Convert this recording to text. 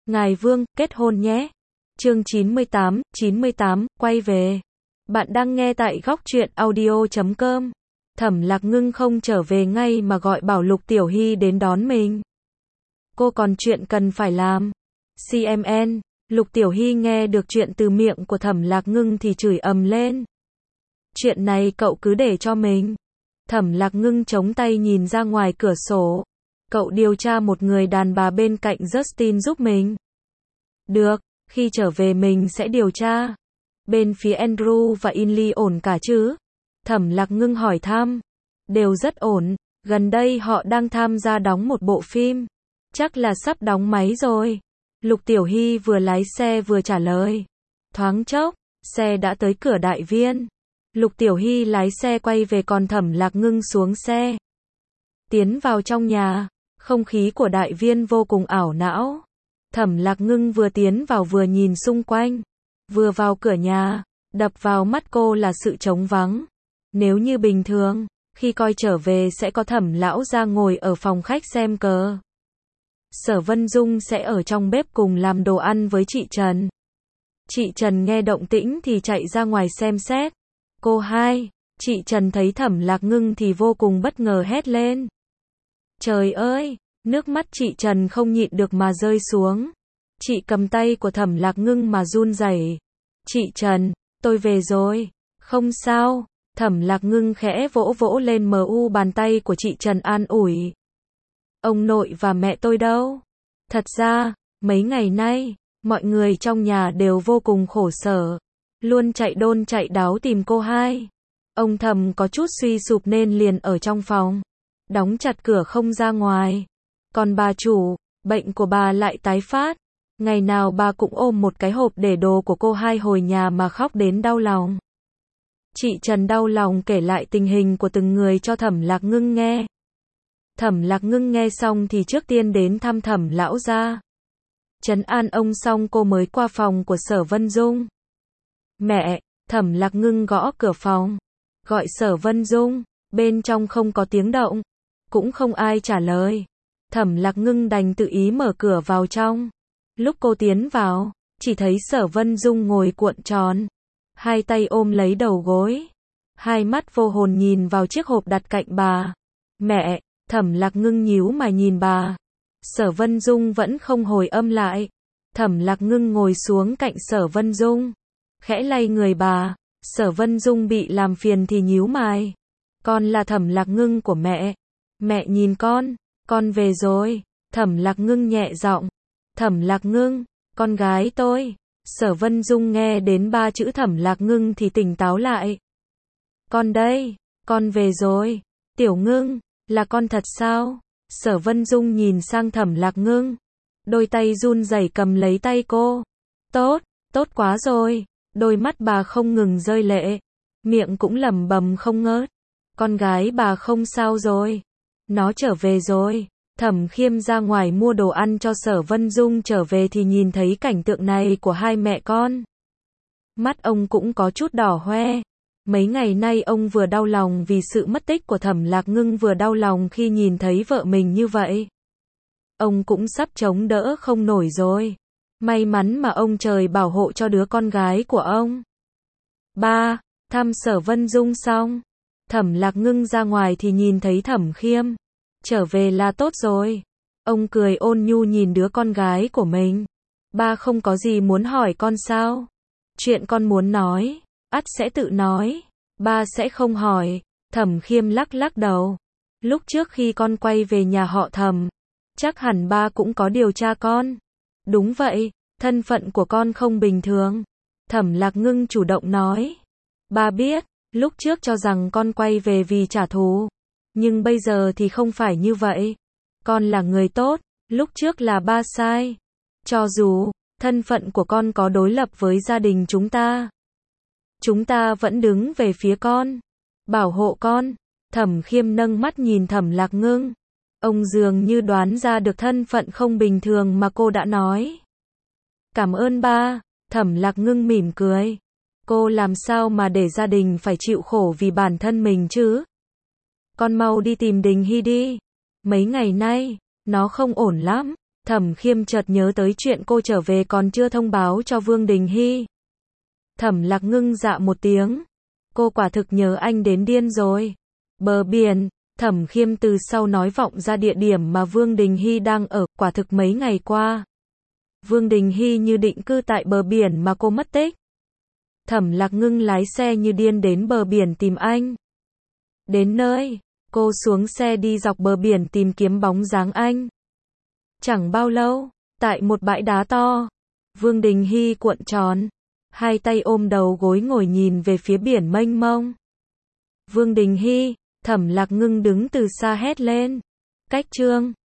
Ngài Vương, kết hôn nhé. Chương 98, quay về. Bạn đang nghe tại góc truyện audio.com. Thẩm Lạc Ngưng không trở về ngay mà gọi bảo Lục Tiểu Hy đến đón mình. Cô còn chuyện cần phải làm. CMN, Lục Tiểu Hy nghe được chuyện từ miệng của Thẩm Lạc Ngưng thì chửi ầm lên. Chuyện này cậu cứ để cho mình. Thẩm Lạc Ngưng chống tay nhìn ra ngoài cửa sổ. Cậu điều tra một người đàn bà bên cạnh Justin giúp mình. Được, khi trở về mình sẽ điều tra. Bên phía Andrew và Inly ổn cả chứ? Thẩm Lạc Ngưng hỏi thăm. Đều rất ổn, gần đây họ đang tham gia đóng một bộ phim. Chắc là sắp đóng máy rồi. Lục Tiểu Hy vừa lái xe vừa trả lời. Thoáng chốc, xe đã tới cửa đại viên. Lục Tiểu Hy lái xe quay về còn Thẩm Lạc Ngưng xuống xe. Tiến vào trong nhà, không khí của đại viên vô cùng ảo não. Thẩm Lạc Ngưng vừa tiến vào vừa nhìn xung quanh. Vừa vào cửa nhà, đập vào mắt cô là sự trống vắng. Nếu như bình thường, khi coi trở về sẽ có Thẩm lão ra ngồi ở phòng khách xem cờ. Sở Vân Dung sẽ ở trong bếp cùng làm đồ ăn với chị Trần. Chị Trần nghe động tĩnh thì chạy ra ngoài xem xét. Cô hai, chị Trần thấy Thẩm Lạc Ngưng thì vô cùng bất ngờ hét lên. Trời ơi, nước mắt chị Trần không nhịn được mà rơi xuống. Chị cầm tay của Thẩm Lạc Ngưng mà run rẩy. Chị Trần, tôi về rồi. Không sao. Thẩm Lạc Ngưng khẽ vỗ vỗ lên bàn tay của chị Trần an ủi. Ông nội và mẹ tôi đâu? Thật ra, mấy ngày nay, mọi người trong nhà đều vô cùng khổ sở. Luôn chạy đôn chạy đáo tìm cô hai. Ông Thẩm có chút suy sụp nên liền ở trong phòng. Đóng chặt cửa không ra ngoài. Còn bà chủ, bệnh của bà lại tái phát. Ngày nào bà cũng ôm một cái hộp để đồ của cô hai hồi nhà mà khóc đến đau lòng. Chị Trần đau lòng kể lại tình hình của từng người cho Thẩm Lạc Ngưng nghe. Thẩm Lạc Ngưng nghe xong thì trước tiên đến thăm Thẩm lão gia. Trấn an ông xong cô mới qua phòng của Sở Vân Dung. Mẹ, Thẩm Lạc Ngưng gõ cửa phòng. Gọi Sở Vân Dung, bên trong không có tiếng động. Cũng không ai trả lời. Thẩm Lạc Ngưng đành tự ý mở cửa vào trong. Lúc cô tiến vào, chỉ thấy Sở Vân Dung ngồi cuộn tròn. Hai tay ôm lấy đầu gối. Hai mắt vô hồn nhìn vào chiếc hộp đặt cạnh bà. Mẹ, Thẩm Lạc Ngưng nhíu mày nhìn bà. Sở Vân Dung vẫn không hồi âm lại. Thẩm Lạc Ngưng ngồi xuống cạnh Sở Vân Dung. Khẽ lay người bà. Sở Vân Dung bị làm phiền thì nhíu mày. Con là Thẩm Lạc Ngưng của mẹ. Mẹ nhìn con về rồi. Thẩm Lạc Ngưng nhẹ giọng. Thẩm Lạc Ngưng, con gái tôi. Sở Vân Dung nghe đến 3 chữ Thẩm Lạc Ngưng thì tỉnh táo lại. Con đây, con về rồi. Tiểu Ngưng, là con thật sao? Sở Vân Dung nhìn sang Thẩm Lạc Ngưng. Đôi tay run rẩy cầm lấy tay cô. Tốt quá rồi. Đôi mắt bà không ngừng rơi lệ. Miệng cũng lẩm bẩm không ngớt. Con gái bà không sao rồi. Nó trở về rồi. Thẩm Khiêm ra ngoài mua đồ ăn cho Sở Vân Dung trở về thì nhìn thấy cảnh tượng này của hai mẹ con. Mắt ông cũng có chút đỏ hoe. Mấy ngày nay ông vừa đau lòng vì sự mất tích của Thẩm Lạc Ngưng vừa đau lòng khi nhìn thấy vợ mình như vậy. Ông cũng sắp chống đỡ không nổi rồi. May mắn mà ông trời bảo hộ cho đứa con gái của ông. Thăm Sở Vân Dung xong. Thẩm Lạc Ngưng ra ngoài thì nhìn thấy Thẩm Khiêm. Trở về là tốt rồi. Ông cười ôn nhu nhìn đứa con gái của mình. Ba không có gì muốn hỏi con sao? Chuyện con muốn nói, ắt sẽ tự nói. Ba sẽ không hỏi. Thẩm Khiêm lắc lắc đầu. Lúc trước khi con quay về nhà họ Thẩm, chắc hẳn ba cũng có điều tra con. Đúng vậy, thân phận của con không bình thường. Thẩm Lạc Ngưng chủ động nói. Ba biết, lúc trước cho rằng con quay về vì trả thù. Nhưng bây giờ thì không phải như vậy. Con là người tốt, lúc trước là ba sai. Cho dù, thân phận của con có đối lập với gia đình chúng ta vẫn đứng về phía con. Bảo hộ con. Thẩm Khiêm nâng mắt nhìn Thẩm Lạc Ngưng. Ông dường như đoán ra được thân phận không bình thường mà cô đã nói. Cảm ơn ba. Thẩm Lạc Ngưng mỉm cười. Cô làm sao mà để gia đình phải chịu khổ vì bản thân mình chứ? Con mau đi tìm Đình Hy đi. Mấy ngày nay, nó không ổn lắm. Thẩm Khiêm chợt nhớ tới chuyện cô trở về còn chưa thông báo cho Vương Đình Hy. Thẩm Lạc Ngưng dạ một tiếng. Cô quả thực nhớ anh đến điên rồi. Bờ biển, Thẩm Khiêm từ sau nói vọng ra địa điểm mà Vương Đình Hy đang ở, quả thực mấy ngày qua. Vương Đình Hy như định cư tại bờ biển mà cô mất tích. Thẩm Lạc Ngưng lái xe như điên đến bờ biển tìm anh. Đến nơi, cô xuống xe đi dọc bờ biển tìm kiếm bóng dáng anh. Chẳng bao lâu, tại một bãi đá to, Vương Đình Hy cuộn tròn, hai tay ôm đầu gối ngồi nhìn về phía biển mênh mông. Vương Đình Hy, Thẩm Lạc Ngưng đứng từ xa hét lên. Cách Trương.